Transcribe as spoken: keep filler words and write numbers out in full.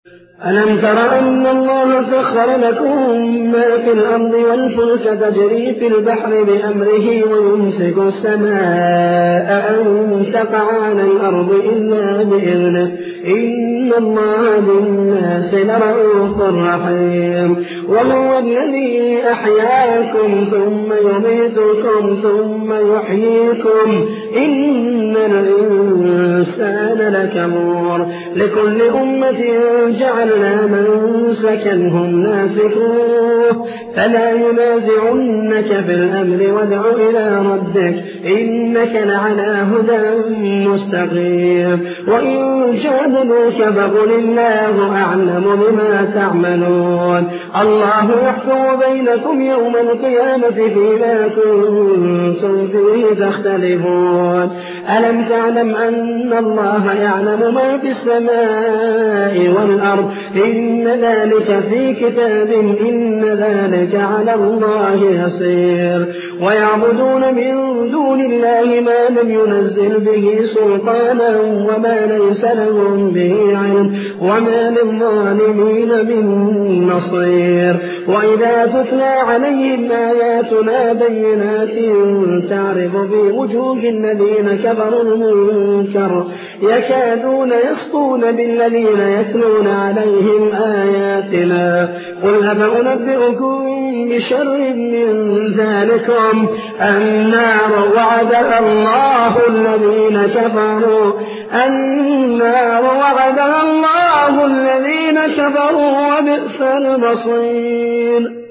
ألم تر أن الله سخر لكم ما في الأرض والفلك تجري في البحر بأمره ويمسك السماء أن تقع على الأرض إلا بإذنه إن الله بالناس لرءوف رحيم وهو الذي أحياكم ثم يميتكم ثم يحييكم إن الإنسان لكفور لكل أمة جعلنا منسكا هم ناسكوه فلا ينازعنك في الأمر وادع إلى ربك إنك لعلى هدى مستقيم وإن جادلوك فقل الله أعلم بما تعملون الله يحكم بينكم يوم القيامة فيما كنتم فيه تختلفون ألم تعلم أن الله يعلم ما في السماء والأرض إن ذلك في كتاب إن ذلك على الله يسير ويعبدون من دون الله ما لم ينزل به سلطانا وما ليس لهم به علم وما للظالمين من نصير وإذا تتلى عليهم آياتنا بينات تعرف في وجوه الذين كفروا المنكر يكادون يسطون بالذين يتلون عليهم آياتنا قل أفأنبئكم بشر من ذلكم النار وعدها الله الذين كفروا النار وعدها الله الذين كفروا وبئس المصير.